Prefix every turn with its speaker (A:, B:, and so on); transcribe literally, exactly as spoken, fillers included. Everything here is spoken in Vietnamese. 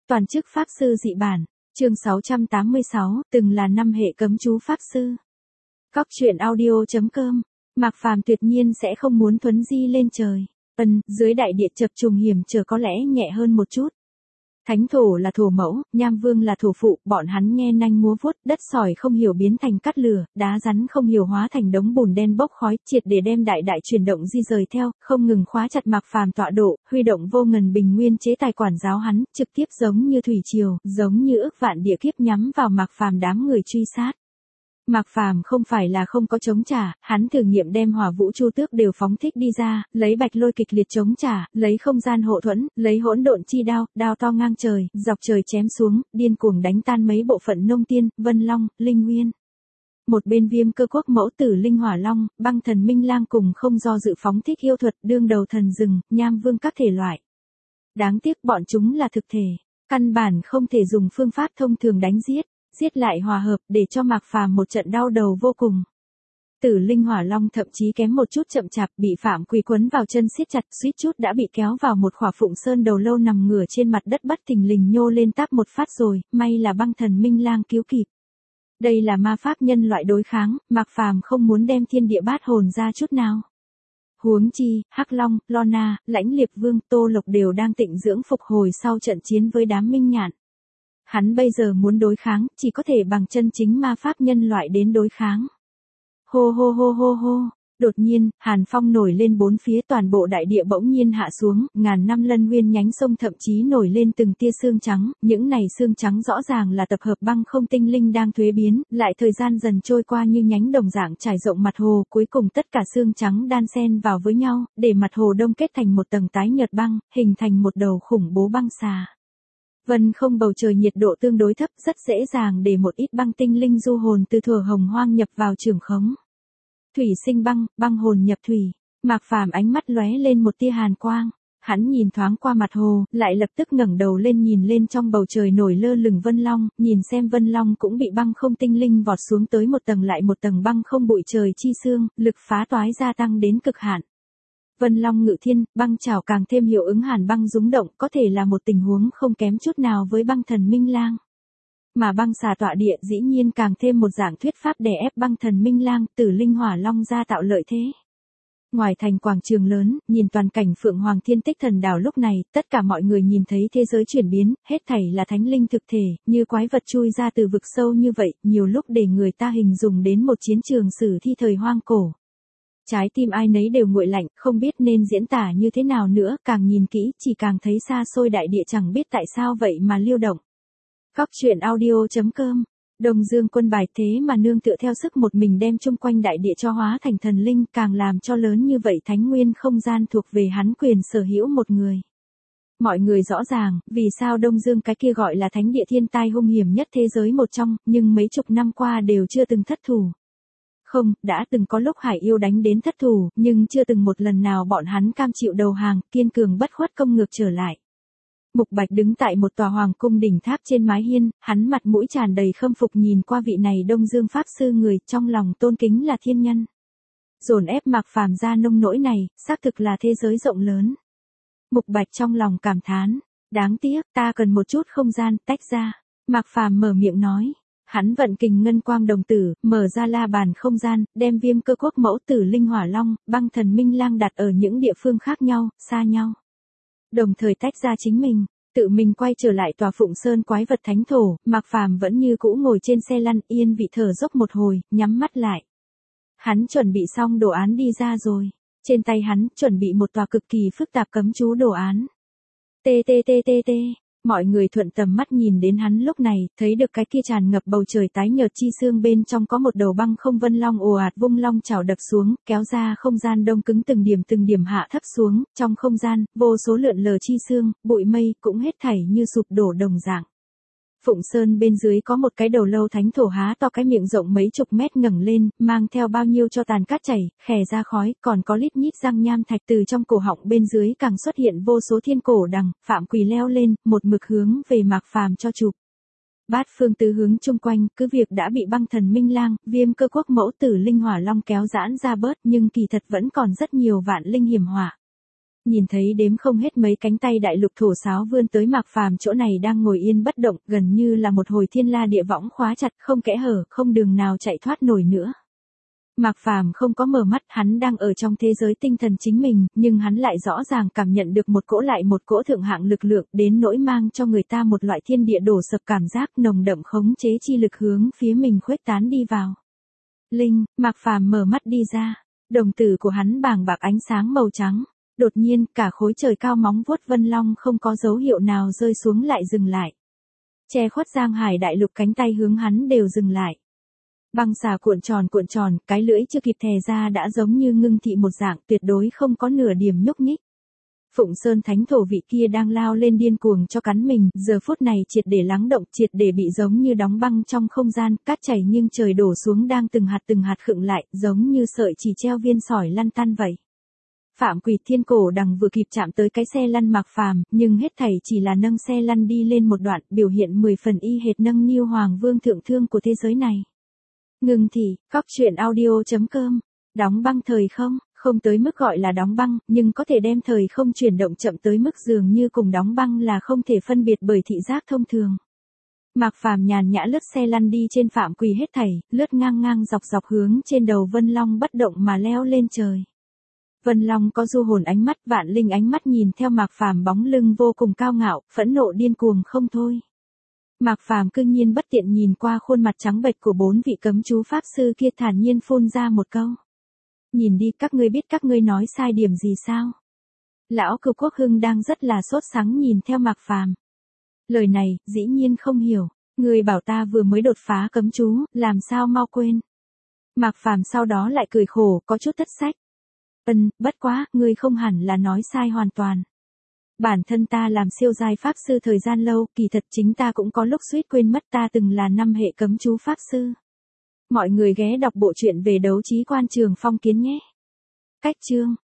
A: Toàn chức Pháp Sư dị bản, chương sáu trăm tám mươi sáu, từng là năm hệ cấm chú Pháp Sư. Cóc truyện audio.com, Mạc Phàm tuyệt nhiên sẽ không muốn thuấn di lên trời. Ân, dưới đại địa chập trùng hiểm trở có lẽ nhẹ hơn một chút. Thánh thổ là thổ mẫu, nham vương là thổ phụ, bọn hắn nghe nanh múa vuốt, đất sỏi không hiểu biến thành cát lửa, đá rắn không hiểu hóa thành đống bùn đen bốc khói, triệt để đem đại đại chuyển động di rời theo, không ngừng khóa chặt Mạc Phàm tọa độ, huy động vô ngần bình nguyên chế tài quản giáo hắn, trực tiếp giống như thủy triều, giống như ước vạn địa kiếp nhắm vào Mạc Phàm đám người truy sát. Mạc Phàm không phải là không có chống trả, hắn thử nghiệm đem hỏa vũ chu tước đều phóng thích đi ra, lấy bạch lôi kịch liệt chống trả, lấy không gian hộ thuẫn, lấy hỗn độn chi đao, đao to ngang trời, dọc trời chém xuống, điên cuồng đánh tan mấy bộ phận nông tiên, vân long, linh nguyên. Một bên Viêm Cơ Quốc mẫu tử linh hỏa long, băng thần minh lang cùng không do dự phóng thích yêu thuật, đương đầu thần rừng, nham vương các thể loại. Đáng tiếc bọn chúng là thực thể, căn bản không thể dùng phương pháp thông thường đánh giết. Giết lại hòa hợp để cho Mạc Phàm một trận đau đầu vô cùng. Tử linh hỏa long thậm chí kém một chút chậm chạp, bị Phạm Quỳ quấn vào chân siết chặt, suýt chút đã bị kéo vào một khỏa phụng sơn đầu lâu nằm ngửa trên mặt đất bất thình lình nhô lên táp một phát rồi, may là băng thần minh lang cứu kịp. Đây là ma pháp nhân loại đối kháng, Mạc Phàm không muốn đem thiên địa bát hồn ra chút nào. Huống chi, Hắc Long, Lorna, Lãnh Liệt Vương, Tô Lộc đều đang tịnh dưỡng phục hồi sau trận chiến với đám minh nhạn. Hắn bây giờ muốn đối kháng, chỉ có thể bằng chân chính ma pháp nhân loại đến đối kháng. Hô hô hô hô hô, đột nhiên, hàn phong nổi lên bốn phía, toàn bộ đại địa bỗng nhiên hạ xuống, ngàn năm lân nguyên nhánh sông thậm chí nổi lên từng tia xương trắng, những này xương trắng rõ ràng là tập hợp băng không tinh linh đang thuế biến, lại thời gian dần trôi qua như nhánh đồng dạng trải rộng mặt hồ, cuối cùng tất cả xương trắng đan xen vào với nhau, để mặt hồ đông kết thành một tầng tái nhợt băng, hình thành một đầu khủng bố băng xà. Vân không bầu trời nhiệt độ tương đối thấp, rất dễ dàng để một ít băng tinh linh du hồn từ thuở hồng hoang nhập vào trường khống. Thủy sinh băng, băng hồn nhập thủy. Mạc Phàm ánh mắt lóe lên một tia hàn quang. Hắn nhìn thoáng qua mặt hồ, lại lập tức ngẩng đầu lên nhìn lên trong bầu trời nổi lơ lửng Vân Long, nhìn xem Vân Long cũng bị băng không tinh linh vọt xuống tới một tầng lại một tầng băng không bụi trời chi xương, lực phá toái gia tăng đến cực hạn. Vân Long ngự thiên, băng chảo càng thêm hiệu ứng hàn băng rúng động, có thể là một tình huống không kém chút nào với băng thần minh lang. Mà băng xà tọa địa dĩ nhiên càng thêm một dạng thuyết pháp đè ép băng thần minh lang, tử linh hỏa long ra tạo lợi thế. Ngoài thành quảng trường lớn, nhìn toàn cảnh Phượng Hoàng Thiên Tích Thần Đảo lúc này, tất cả mọi người nhìn thấy thế giới chuyển biến, hết thảy là thánh linh thực thể, như quái vật chui ra từ vực sâu như vậy, nhiều lúc để người ta hình dung đến một chiến trường sử thi thời hoang cổ. Trái tim ai nấy đều nguội lạnh, không biết nên diễn tả như thế nào nữa, càng nhìn kỹ, chỉ càng thấy xa xôi đại địa chẳng biết tại sao vậy mà liêu động. Cóc truyện audio.com, Đông Dương quân bài thế mà nương tựa theo sức một mình đem chung quanh đại địa cho hóa thành thần linh, càng làm cho lớn như vậy thánh nguyên không gian thuộc về hắn quyền sở hữu một người. Mọi người rõ ràng, vì sao Đông Dương cái kia gọi là thánh địa thiên tai hung hiểm nhất thế giới một trong, nhưng mấy chục năm qua đều chưa từng thất thủ. Không, đã từng có lúc hải yêu đánh đến thất thủ, nhưng chưa từng một lần nào bọn hắn cam chịu đầu hàng, kiên cường bất khuất công ngược trở lại. Mục Bạch đứng tại một tòa hoàng cung đỉnh tháp trên mái hiên, hắn mặt mũi tràn đầy khâm phục nhìn qua vị này Đông Dương Pháp Sư người, trong lòng tôn kính là thiên nhân. Dồn ép Mạc Phàm ra nông nỗi này, xác thực là thế giới rộng lớn. Mục Bạch trong lòng cảm thán, đáng tiếc, ta cần một chút không gian, tách ra. Mạc Phàm mở miệng nói. Hắn vận kình ngân quang đồng tử, mở ra la bàn không gian, đem Viêm Cơ Quốc mẫu tử linh hỏa long, băng thần minh lang đặt ở những địa phương khác nhau, xa nhau. Đồng thời tách ra chính mình, tự mình quay trở lại tòa Phụng Sơn quái vật thánh thổ, Mạc Phàm vẫn như cũ ngồi trên xe lăn, yên vị thở dốc một hồi, nhắm mắt lại. Hắn chuẩn bị xong đồ án đi ra rồi, trên tay hắn chuẩn bị một tòa cực kỳ phức tạp cấm chú đồ án. Tê tê tê tê tê. Mọi người thuận tầm mắt nhìn đến hắn lúc này, thấy được cái kia tràn ngập bầu trời tái nhợt chi xương bên trong có một đầu băng không vân long ồ ạt vung long chảo đập xuống, kéo ra không gian đông cứng từng điểm từng điểm hạ thấp xuống, trong không gian, vô số lượn lờ chi xương, bụi mây cũng hết thảy như sụp đổ đồng dạng. Phụng Sơn bên dưới có một cái đầu lâu thánh thổ há to cái miệng rộng mấy chục mét ngẩng lên, mang theo bao nhiêu cho tàn cát chảy, khè ra khói, còn có lít nhít răng nham thạch từ trong cổ họng bên dưới càng xuất hiện vô số thiên cổ đằng, Phạm Quỳ leo lên, một mực hướng về Mạc Phàm cho chụp. Bát phương tứ hướng chung quanh, cứ việc đã bị băng thần minh lang, Viêm Cơ Quốc mẫu tử linh hỏa long kéo giãn ra bớt, nhưng kỳ thật vẫn còn rất nhiều vạn linh hiểm họa. Nhìn thấy đếm không hết mấy cánh tay đại lục thổ sáo vươn tới Mạc Phàm chỗ này đang ngồi yên bất động, gần như là một hồi thiên la địa võng khóa chặt, không kẽ hở, không đường nào chạy thoát nổi nữa. Mạc Phàm không có mở mắt, hắn đang ở trong thế giới tinh thần chính mình, nhưng hắn lại rõ ràng cảm nhận được một cỗ lại một cỗ thượng hạng lực lượng, đến nỗi mang cho người ta một loại thiên địa đổ sập cảm giác nồng đậm khống chế chi lực hướng phía mình khuếch tán đi vào. Linh, Mạc Phàm mở mắt đi ra, đồng tử của hắn bàng bạc ánh sáng màu trắng. Đột nhiên, cả khối trời cao móng vuốt vân long không có dấu hiệu nào rơi xuống lại dừng lại. Che khuất Giang Hải đại lục cánh tay hướng hắn đều dừng lại. Băng xà cuộn tròn cuộn tròn, cái lưỡi chưa kịp thè ra đã giống như ngưng thị một dạng, tuyệt đối không có nửa điểm nhúc nhích. Phụng Sơn Thánh Thổ vị kia đang lao lên điên cuồng cho cắn mình, giờ phút này triệt để lắng động, triệt để bị giống như đóng băng trong không gian, cát chảy nhưng trời đổ xuống đang từng hạt từng hạt khựng lại, giống như sợi chỉ treo viên sỏi lăn tăn vậy. Phạm Quỳ Thiên Cổ Đằng vừa kịp chạm tới cái xe lăn Mạc Phàm, nhưng hết thảy chỉ là nâng xe lăn đi lên một đoạn, biểu hiện mười phần y hệt nâng niu Hoàng Vương thượng thương của thế giới này. Ngừng thì, cóc truyện audio chấm com, đóng băng thời không, không tới mức gọi là đóng băng, nhưng có thể đem thời không chuyển động chậm tới mức dường như cùng đóng băng là không thể phân biệt bởi thị giác thông thường. Mạc Phàm nhàn nhã lướt xe lăn đi trên Phạm Quỳ hết thảy, lướt ngang ngang dọc dọc hướng trên đầu Vân Long bất động mà leo lên trời. Vân Long có du hồn ánh mắt, vạn linh ánh mắt nhìn theo Mạc Phàm bóng lưng vô cùng cao ngạo, phẫn nộ điên cuồng không thôi. Mạc Phàm cương nhiên bất tiện nhìn qua khuôn mặt trắng bệch của bốn vị cấm chú pháp sư kia, thản nhiên phun ra một câu. Nhìn đi, các ngươi biết các ngươi nói sai điểm gì sao? Lão Cửu Quốc Hưng đang rất là sốt sắng nhìn theo Mạc Phàm. Lời này, dĩ nhiên không hiểu, ngươi bảo ta vừa mới đột phá cấm chú, làm sao mau quên. Mạc Phàm sau đó lại cười khổ, có chút thất sách. Ân, bất quá, ngươi không hẳn là nói sai hoàn toàn. Bản thân ta làm siêu giai pháp sư thời gian lâu, kỳ thật chính ta cũng có lúc suýt quên mất ta từng là năm hệ cấm chú pháp sư. Mọi người ghé đọc bộ truyện về đấu trí quan Trường Phong Kiến nhé. Cách chương